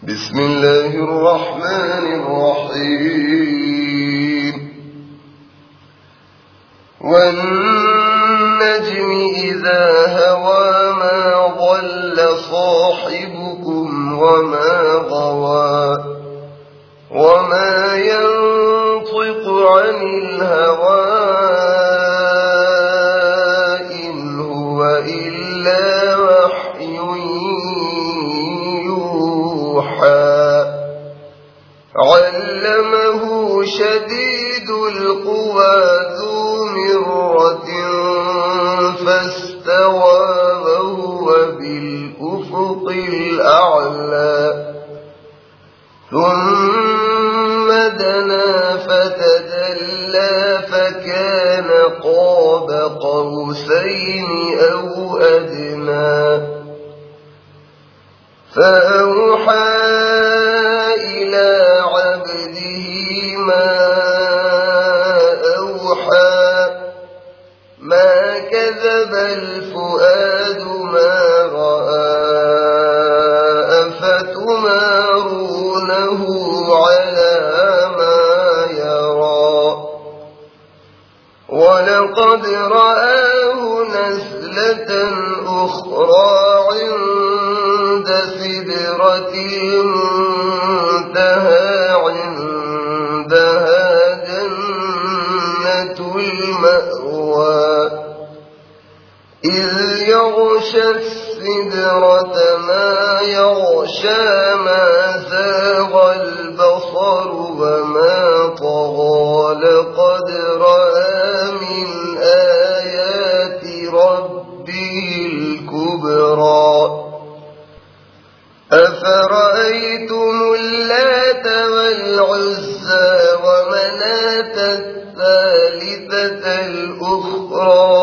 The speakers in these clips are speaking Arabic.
بسم الله الرحمن الرحيم والنجم إذا هوى ما ضل صاحبكم وما غوى وما ينطق عن الهوى إن هو إلا وحي يوحى علمه شديد القوى ذو مرة فاستوى وهو بالأفق الأعلى ثم دنا فتدلى فكان قاب قوسين أو أدنى فأوحى إلى عبده ما أوحى ما كذب الفؤاد ما رأى أفتمارونه على ما يرى ولقد رآه نزلة أخرى عند سدرة المنتهى عندها جنة المأوى إذ يغشى السدرة ما يغشى ما زاغ البصر وما طغى لقد رأى من آيات ربه الكبرى أفرأيتم اللات والعزى ومناة الثالثة الأخرى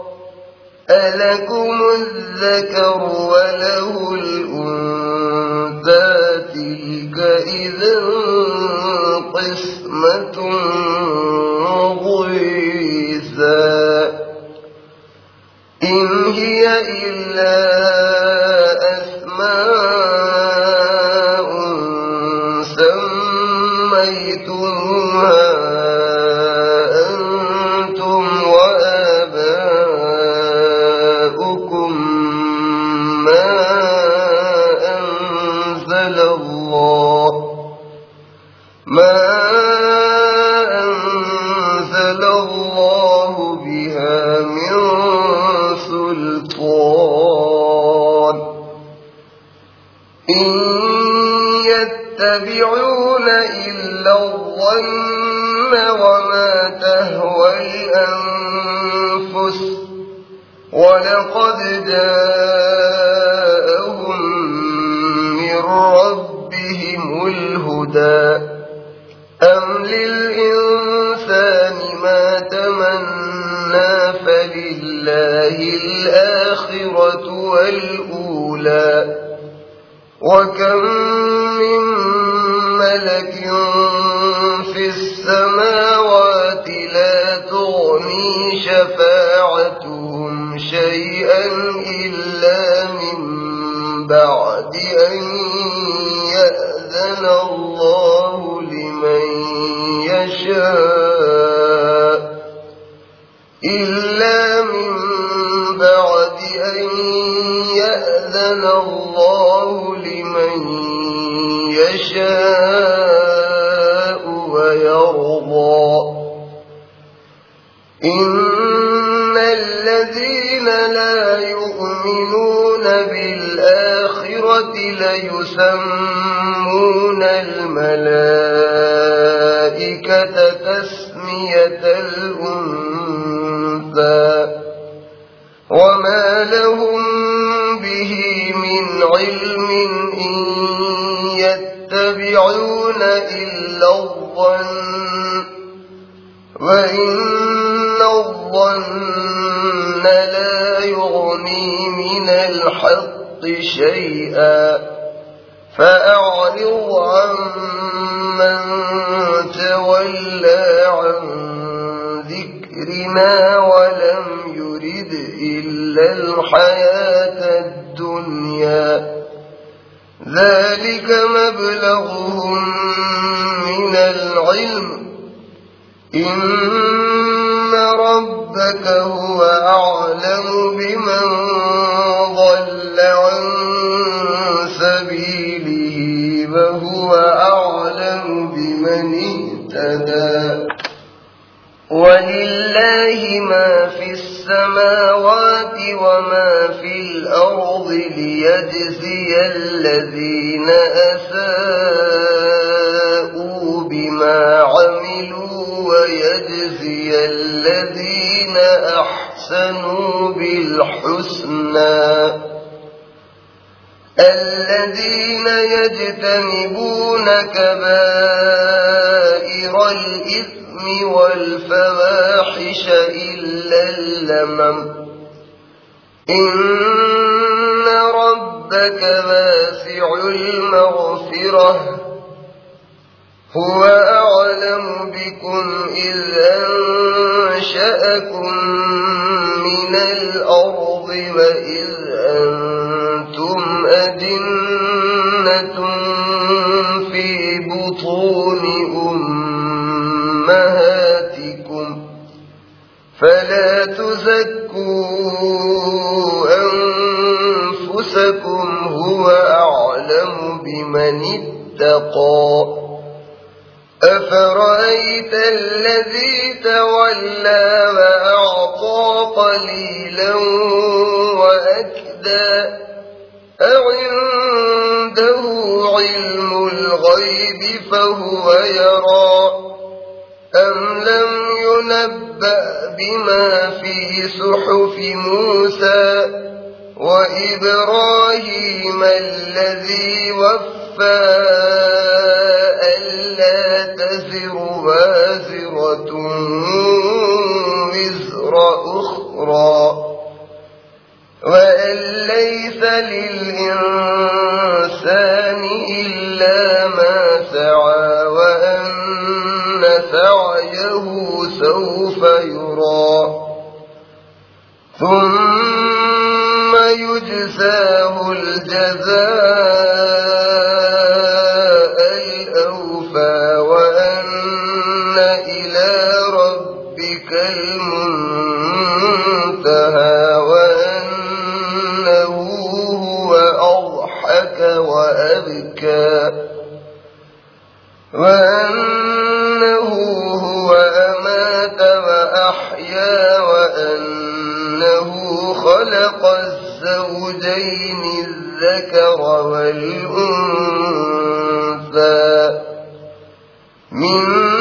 ألكم الذكر وله الأنثى تلك إذا قسمة ضيزى إن هي إلا أسماء سميتموها أنتم وآباؤكم ما أنزل الله بها من سلطان إن يتبعون إلا الظن وما تهوى الأنفس ولقد جاءهم من ربهم الهدى أم للإنسان ما تمنى فلله الآخرة والأولى وكم من ملك في السماوات لا تغني شفاعتهم شيئا إلا من بعد أن يأذن الله لمن يشاء إلا من بعد أن يأذن الله لمن يشاء ويرضى إن الذين لا يؤمنون بالآخرة ليسمون الملائكة تسمية الأنثى وما لهم به من علم إن يتبعون إلا الظن وإن الظن لا يغني من الحق شيئا فأعرض عمن تولى عن ذكرنا ولم يرد إلا الحياة الدنيا ذلك مبلغهم من العلم إن ربك هو أعلم بمن ضل عن سبيله وهو أعلم بمن اهتدى ولله ما في السماوات وما في الأرض ليجزي الذين أساءوا بما عملوا ويجزي الذين أحسنوا بالحسنى الذين يجتنبون كبائر الإثم والفواحش إلا اللمم إن ربك واسع المغفرة هو أعلم بكم إذ أنشأكم من الأرض وإذ أنتم أجنة في بطون أمهاتكم فلا تزكوا أنفسكم هو أعلم بمن اتقى أفرأيت الذي تولى وأعطى قليلا وأكدى أعنده علم الغيب فهو يرى أم لم ينبأ بما في صحف موسى وإبراهيم الذي وفى ألا تزر وازرة وزر أخرى وأن ليس للإنسان إلا ما سعى وأن سعيه سوف يرى ثم يجزاه الجزاء الأوفى وأن إلى ربك المنتهى وأنه هو أضحك وأبكى وأنه هو أمات وأحيا وأنه خلق الزوجين الذكر والأنثى من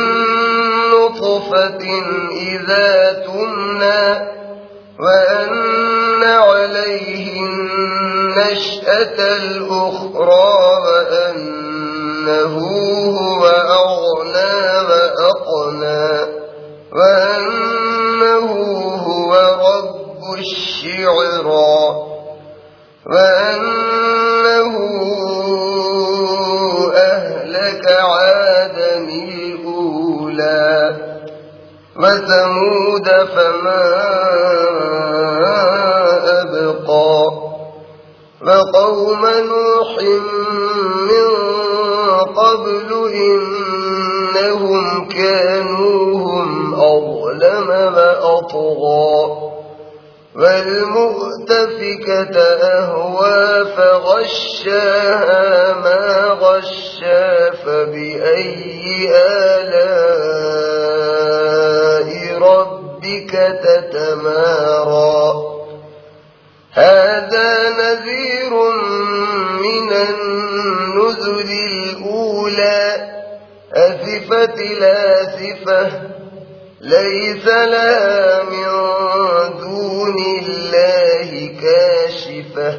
نطفة إذا تمنى وأن عليه النشأة الأخرى وأنه هو أغنى وأقنى وأنه هو رب الشعرى وأنه أهلك عادا الأولى وثمود فما أبقى وقوم نوح من قبل إنهم كانوا هم أظلم وأطغى والمؤتفكة أهوى فغشاها ما غشا فبأي آلاء ربك تتمارى هذا نذير من النذر الأولى أزفت الآزفة ليس لها من دون الله كاشفة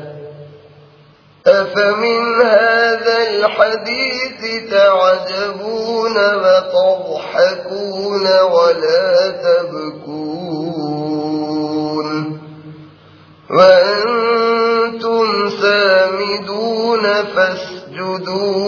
أفمن هذا الحديث تعجبون وتضحكون ولا تبكون وأنتم سامدون فاسجدوا